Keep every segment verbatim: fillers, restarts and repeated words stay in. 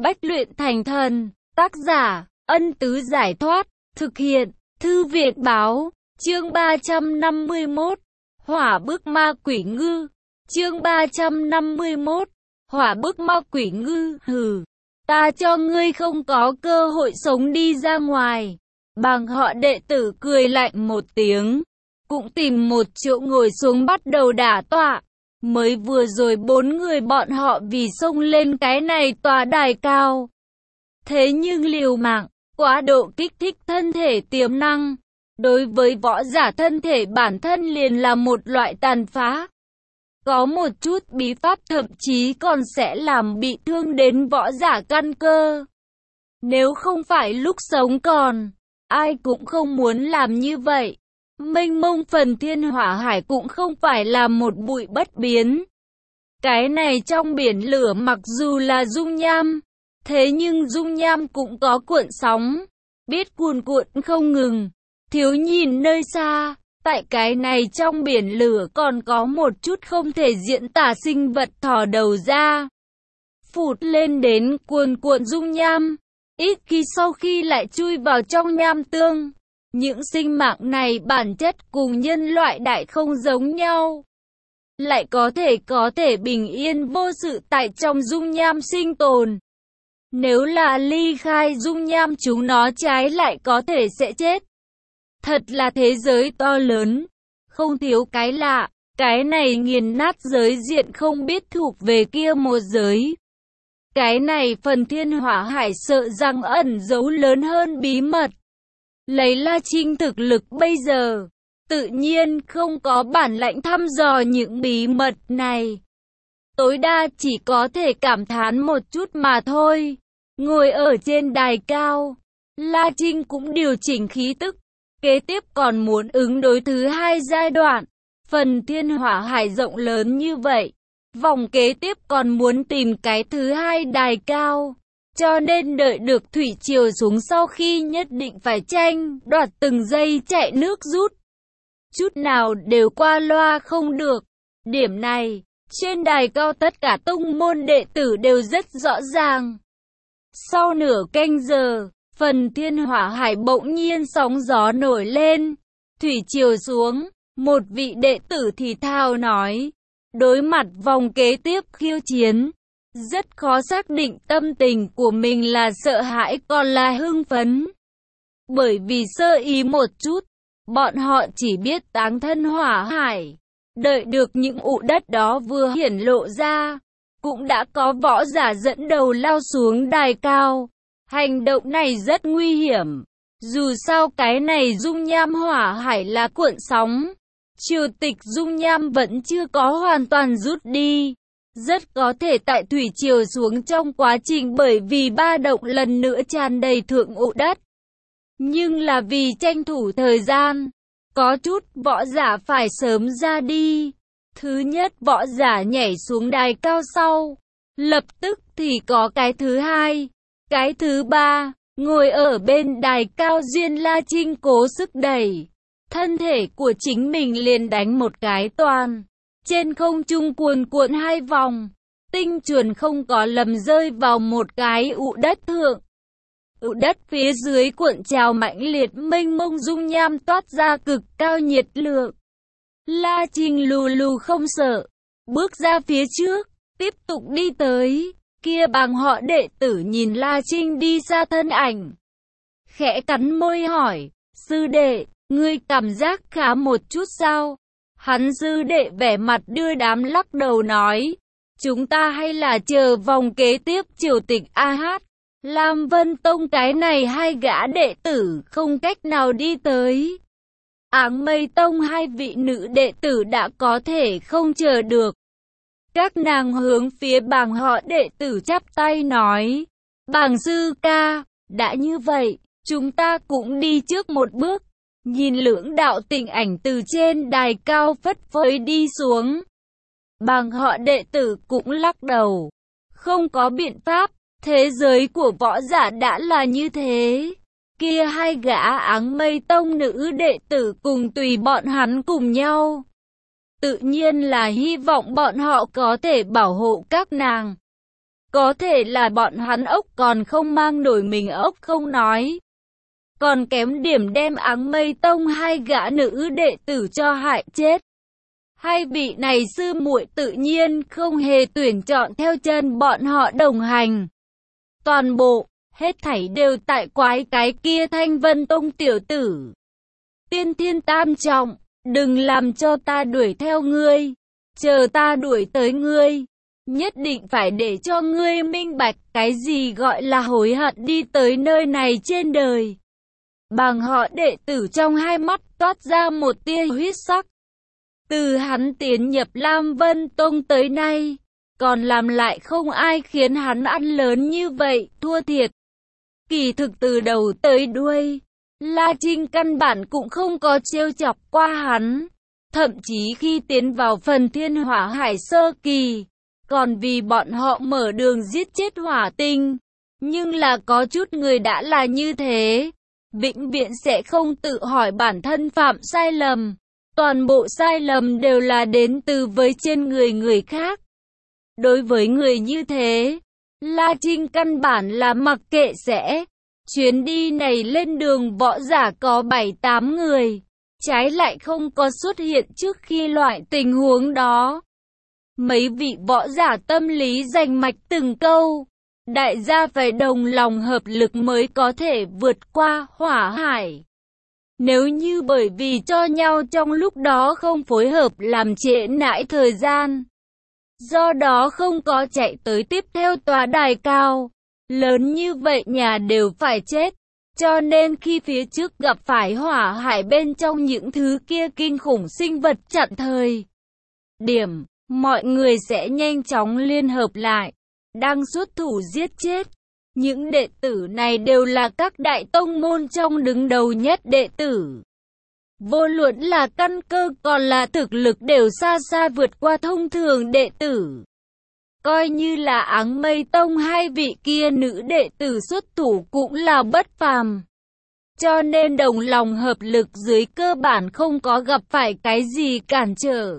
Bách luyện thành thần. Tác giả, Ân Tứ Giải Thoát. Thực hiện, Thư Viện Báo. Chương ba trăm năm mươi mốt. Hỏa bức ma quỷ ngư. Chương ba trăm năm mươi mốt. Hỏa bức ma quỷ ngư. Hừ, ta cho ngươi không có cơ hội sống đi ra ngoài. Bàng họ đệ tử cười lạnh một tiếng, cũng tìm một chỗ ngồi xuống bắt đầu đả tọa. Mới vừa rồi bốn người bọn họ vì xông lên cái này tòa đài cao. Thế nhưng liều mạng, quá độ kích thích thân thể tiềm năng. Đối với võ giả thân thể bản thân liền là một loại tàn phá. Có một chút bí pháp thậm chí còn sẽ làm bị thương đến võ giả căn cơ. Nếu không phải lúc sống còn, ai cũng không muốn làm như vậy. Mênh mông phần thiên hỏa hải cũng không phải là một bụi bất biến. Cái này trong biển lửa mặc dù là dung nham, thế nhưng dung nham cũng có cuộn sóng, biết cuồn cuộn không ngừng. Thiếu nhìn nơi xa, tại cái này trong biển lửa còn có một chút không thể diễn tả sinh vật thò đầu ra. Phụt lên đến cuồn cuộn dung nham, ít khi sau khi lại chui vào trong nham tương. Những sinh mạng này bản chất cùng nhân loại đại không giống nhau. Lại có thể có thể bình yên vô sự tại trong dung nham sinh tồn. Nếu là ly khai dung nham chúng nó trái lại có thể sẽ chết. Thật là thế giới to lớn, không thiếu cái lạ. Cái này nghiền nát giới diện không biết thuộc về kia một giới. Cái này phần thiên hỏa hải sợ rằng ẩn giấu lớn hơn bí mật. Lấy La Trinh thực lực bây giờ, tự nhiên không có bản lãnh thăm dò những bí mật này. Tối đa chỉ có thể cảm thán một chút mà thôi. Ngồi ở trên đài cao, La Trinh cũng điều chỉnh khí tức. Kế tiếp còn muốn ứng đối thứ hai giai đoạn. Phần thiên hỏa hải rộng lớn như vậy, vòng kế tiếp còn muốn tìm cái thứ hai đài cao. Cho nên đợi được thủy triều xuống sau khi nhất định phải tranh đoạt từng giây chạy nước rút. Chút nào đều qua loa không được. Điểm này, trên đài cao tất cả tông môn đệ tử đều rất rõ ràng. Sau nửa canh giờ, phần thiên hỏa hải bỗng nhiên sóng gió nổi lên. Thủy triều xuống, một vị đệ tử thì thào nói. Đối mặt vòng kế tiếp khiêu chiến, rất khó xác định tâm tình của mình là sợ hãi còn là hưng phấn. Bởi vì sơ ý một chút, bọn họ chỉ biết táng thân hỏa hải. Đợi được những ụ đất đó vừa hiển lộ ra, cũng đã có võ giả dẫn đầu lao xuống đài cao. Hành động này rất nguy hiểm. Dù sao cái này dung nham hỏa hải là cuộn sóng. Triều tịch dung nham vẫn chưa có hoàn toàn rút đi. Rất có thể tại thủy triều xuống trong quá trình bởi vì ba động lần nữa tràn đầy thượng ụ đất. Nhưng là vì tranh thủ thời gian, có chút võ giả phải sớm ra đi. Thứ nhất võ giả nhảy xuống đài cao sau, lập tức thì có cái thứ hai, cái thứ ba, ngồi ở bên đài cao duyên La Trinh cố sức đẩy. Thân thể của chính mình liền đánh một cái toàn. Trên không trung cuồn cuộn hai vòng, tinh chuẩn không có lầm rơi vào một cái ụ đất thượng. Ụ đất phía dưới cuộn trào mãnh liệt mênh mông dung nham toát ra cực cao nhiệt lượng. La Trinh lù lù không sợ, bước ra phía trước, tiếp tục đi tới. Kia bàng họ đệ tử nhìn La Trinh đi xa thân ảnh, khẽ cắn môi hỏi, sư đệ, ngươi cảm giác khá một chút sao? Hắn sư đệ vẻ mặt đưa đám lắc đầu nói, chúng ta hay là chờ vòng kế tiếp triều tịch a hát. Lam Vân Tông cái này hai gã đệ tử không cách nào đi tới. Áng Mây Tông hai vị nữ đệ tử đã có thể không chờ được. Các nàng hướng phía bàng họ đệ tử chắp tay nói, bàng sư ca, đã như vậy, chúng ta cũng đi trước một bước. Nhìn lưỡng đạo tình ảnh từ trên đài cao phất phới đi xuống. Bàng họ đệ tử cũng lắc đầu. Không có biện pháp, thế giới của võ giả đã là như thế. Kia hai gã Áng Mây Tông nữ đệ tử cùng tùy bọn hắn cùng nhau. Tự nhiên là hy vọng bọn họ có thể bảo hộ các nàng. Có thể là bọn hắn ốc còn không mang nổi mình ốc không nói. Còn kém điểm đem Áng Mây Tông hai gã nữ đệ tử cho hại chết. Hai vị này sư muội tự nhiên không hề tuyển chọn theo chân bọn họ đồng hành. Toàn bộ, hết thảy đều tại quái cái kia Thanh Vân Tông tiểu tử. Tiên Thiên Tam Trọng, đừng làm cho ta đuổi theo ngươi. Chờ ta đuổi tới ngươi, nhất định phải để cho ngươi minh bạch cái gì gọi là hối hận đi tới nơi này trên đời. Bàng họ đệ tử trong hai mắt toát ra một tia huyết sắc. Từ hắn tiến nhập Lam Vân Tông tới nay, còn làm lại không ai khiến hắn ăn lớn như vậy, thua thiệt. Kỳ thực từ đầu tới đuôi, La Trinh căn bản cũng không có trêu chọc qua hắn. Thậm chí khi tiến vào phần Thiên Hỏa Hải sơ kỳ, còn vì bọn họ mở đường giết chết Hỏa Tinh. Nhưng là có chút người đã là như thế, vĩnh viễn sẽ không tự hỏi bản thân phạm sai lầm. Toàn bộ sai lầm đều là đến từ với trên người người khác. Đối với người như thế, La Trinh căn bản là mặc kệ sẽ. Chuyến đi này lên đường võ giả có bảy tám người, trái lại không có xuất hiện trước khi loại tình huống đó. Mấy vị võ giả tâm lý rành mạch từng câu, đại gia phải đồng lòng hợp lực mới có thể vượt qua hỏa hải. Nếu như bởi vì cho nhau trong lúc đó không phối hợp làm trễ nải thời gian, do đó không có chạy tới tiếp theo tòa đài cao, lớn như vậy nhà đều phải chết. Cho nên khi phía trước gặp phải hỏa hải bên trong những thứ kia kinh khủng sinh vật chặn thời điểm, mọi người sẽ nhanh chóng liên hợp lại, đang xuất thủ giết chết. Những đệ tử này đều là các đại tông môn trong đứng đầu nhất đệ tử. Vô luận là căn cơ còn là thực lực đều xa xa vượt qua thông thường đệ tử. Coi như là Áng Mây Tông hai vị kia nữ đệ tử xuất thủ cũng là bất phàm. Cho nên đồng lòng hợp lực dưới cơ bản không có gặp phải cái gì cản trở.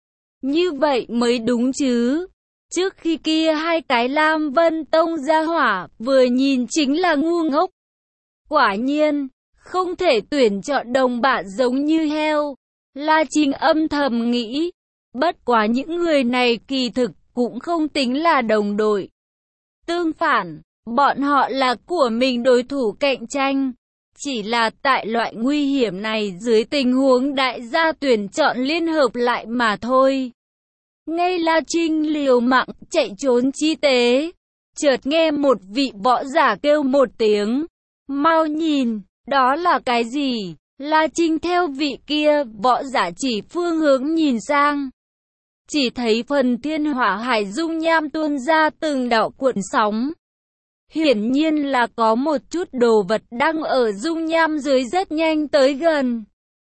Như vậy mới đúng chứ. Trước khi kia hai cái Lam Vân Tông ra hỏa vừa nhìn chính là ngu ngốc. Quả nhiên, không thể tuyển chọn đồng bạn giống như heo. La Trinh âm thầm nghĩ. Bất quá những người này kỳ thực cũng không tính là đồng đội. Tương phản, bọn họ là của mình đối thủ cạnh tranh. Chỉ là tại loại nguy hiểm này dưới tình huống đại gia tuyển chọn liên hợp lại mà thôi. Ngay La Trinh liều mạng chạy trốn chi tế, chợt nghe một vị võ giả kêu một tiếng. Mau nhìn, đó là cái gì? La Trinh theo vị kia võ giả chỉ phương hướng nhìn sang. Chỉ thấy phần Thiên Hỏa Hải dung nham tuôn ra từng đạo cuộn sóng. Hiển nhiên là có một chút đồ vật đang ở dung nham dưới rất nhanh tới gần.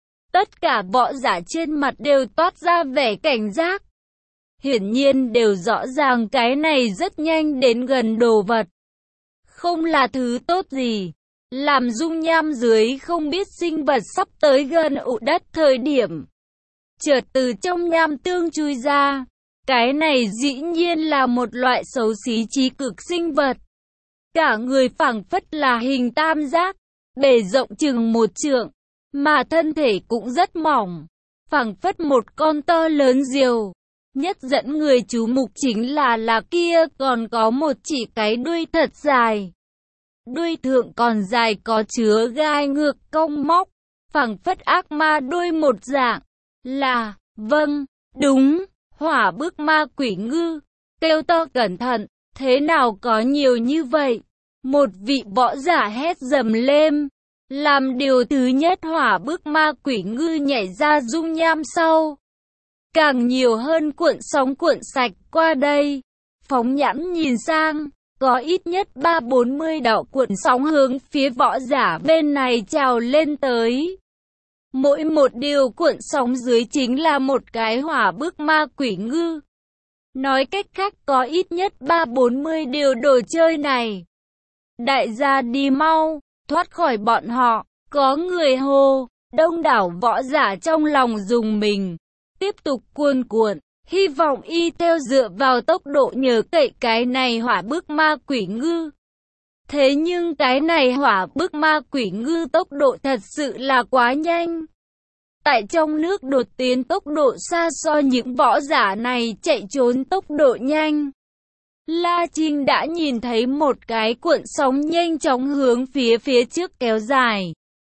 Tất cả võ giả trên mặt đều toát ra vẻ cảnh giác. Hiển nhiên đều rõ ràng cái này rất nhanh đến gần đồ vật. Không là thứ tốt gì. Làm dung nham dưới không biết sinh vật sắp tới gần ụ đất thời điểm. Chợt từ trong nham tương chui ra. Cái này dĩ nhiên là một loại xấu xí trí cực sinh vật. Cả người phảng phất là hình tam giác, bề rộng chừng một trượng, mà thân thể cũng rất mỏng, phảng phất một con to lớn diều. Nhất dẫn người chú mục chính là là kia còn có một chỉ cái đuôi thật dài. Đuôi thượng còn dài có chứa gai ngược cong móc, phảng phất ác ma đuôi một dạng. Là, vâng, đúng, Hỏa Bức Ma Quỷ Ngư. Kêu to cẩn thận, thế nào có nhiều như vậy? Một vị võ giả hét dầm lên. Làm điều thứ nhất Hỏa Bức Ma Quỷ Ngư nhảy ra dung nham sau. Càng nhiều hơn cuộn sóng cuộn sạch qua đây. Phóng nhãn nhìn sang, có ít nhất ba bốn mươi đạo cuộn sóng hướng phía võ giả bên này trào lên tới. Mỗi một điều cuộn sóng dưới chính là một cái Hỏa Bức Ma Quỷ Ngư. Nói cách khác có ít nhất ba bốn mươi điều đồ chơi này. Đại gia đi mau, thoát khỏi bọn họ, có người hô, đông đảo võ giả trong lòng rùng mình. Tiếp tục cuồn cuộn, hy vọng y theo dựa vào tốc độ nhờ cậy cái này hỏa bức ma quỷ ngư. Thế nhưng cái này hỏa bức ma quỷ ngư tốc độ thật sự là quá nhanh. Tại trong nước đột tiến tốc độ xa so những võ giả này chạy trốn tốc độ nhanh. La Trinh đã nhìn thấy một cái cuộn sóng nhanh chóng hướng phía phía trước kéo dài.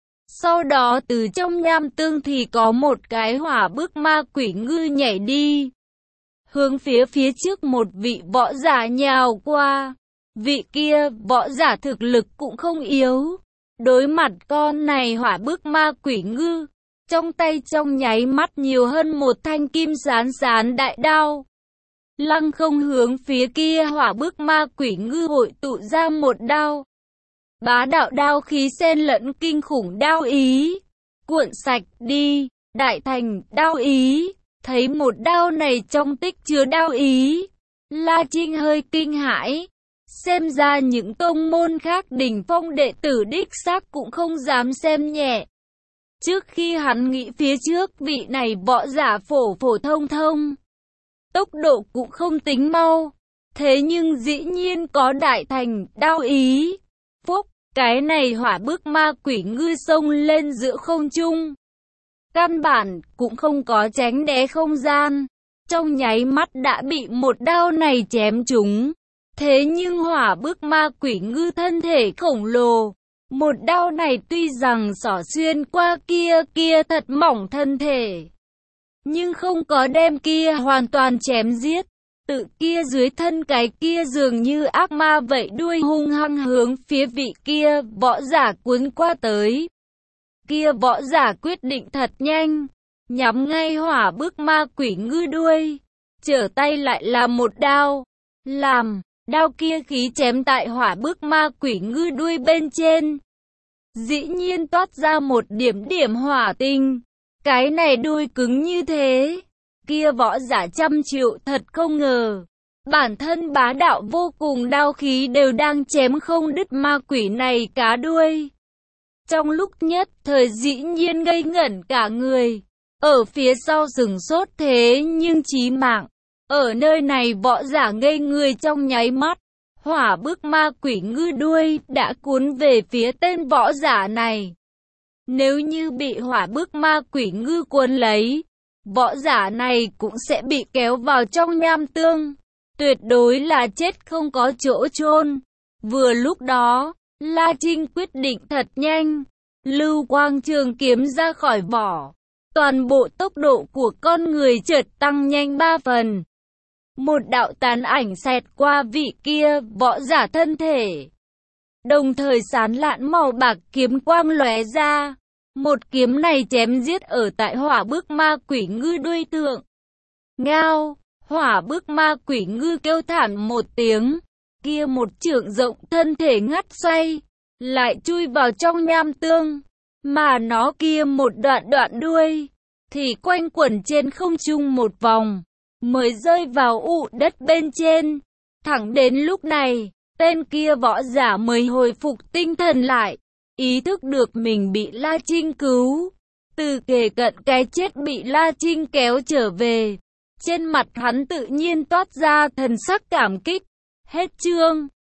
Sau đó từ trong nham tương thì có một cái hỏa bức ma quỷ ngư nhảy đi. Hướng phía phía trước một vị võ giả nhào qua. Vị kia võ giả thực lực cũng không yếu. Đối mặt con này hỏa bức ma quỷ ngư, trong tay trong nháy mắt nhiều hơn một thanh kim sán sán đại đao. Lăng không hướng phía kia hỏa bức ma quỷ ngư hội tụ ra một đao. Bá đạo đao khí xen lẫn kinh khủng đao ý. Cuộn sạch đi, đại thành đao ý. Thấy một đao này trong tích chứa đao ý. La Trinh hơi kinh hãi. Xem ra những tông môn khác đỉnh phong đệ tử đích xác cũng không dám xem nhẹ. Trước khi hắn nghĩ phía trước vị này võ giả phổ phổ thông thông. Tốc độ cũng không tính mau. Thế nhưng dĩ nhiên có đại thành, đao ý. Phúc, cái này hỏa bức ma quỷ ngư sông lên giữa không trung. Căn bản cũng không có tránh né không gian. Trong nháy mắt đã bị một đao này chém trúng. Thế nhưng hỏa bức ma quỷ ngư thân thể khổng lồ. Một đao này tuy rằng xỏ xuyên qua kia kia thật mỏng thân thể. Nhưng không có đem kia hoàn toàn chém giết. Tự kia dưới thân cái kia dường như ác ma vậy đuôi hung hăng hướng phía vị kia võ giả cuốn qua tới. Kia võ giả quyết định thật nhanh. Nhắm ngay hỏa bức ma quỷ ngư đuôi. Trở tay lại là một đao. Làm. Đao kia khí chém tại hỏa bức ma quỷ ngư đuôi bên trên. Dĩ nhiên toát ra một điểm điểm hỏa tinh. Cái này đuôi cứng như thế. Kia võ giả trăm triệu thật không ngờ. Bản thân bá đạo vô cùng đao khí đều đang chém không đứt ma quỷ này cá đuôi. Trong lúc nhất thời dĩ nhiên ngây ngẩn cả người. Ở phía sau sừng sốt thế nhưng chí mạng. Ở nơi này võ giả ngây người trong nháy mắt. Hỏa bức ma quỷ ngư đuôi đã cuốn về phía tên võ giả này. Nếu như bị hỏa bức ma quỷ ngư cuốn lấy, võ giả này cũng sẽ bị kéo vào trong nham tương. Tuyệt đối là chết không có chỗ chôn. Vừa lúc đó, La Trinh quyết định thật nhanh. Lưu quang trường kiếm ra khỏi vỏ. Toàn bộ tốc độ của con người chợt tăng nhanh ba phần. Một đạo tàn ảnh xẹt qua vị kia võ giả thân thể. Đồng thời sán lạn màu bạc kiếm quang lóe ra. Một kiếm này chém giết ở tại hỏa bức ma quỷ ngư đuôi thượng. Ngao, hỏa bức ma quỷ ngư kêu thảm một tiếng. Kia một trượng rộng thân thể ngắt xoay. Lại chui vào trong nham tương. Mà nó kia một đoạn đoạn đuôi. Thì quanh quẩn trên không trung một vòng. Mới rơi vào ụ đất bên trên. Thẳng đến lúc này, tên kia võ giả mới hồi phục tinh thần lại. Ý thức được mình bị La Trinh cứu. Từ kề cận cái chết bị La Trinh kéo trở về. Trên mặt hắn tự nhiên toát ra thần sắc cảm kích. Hết chương.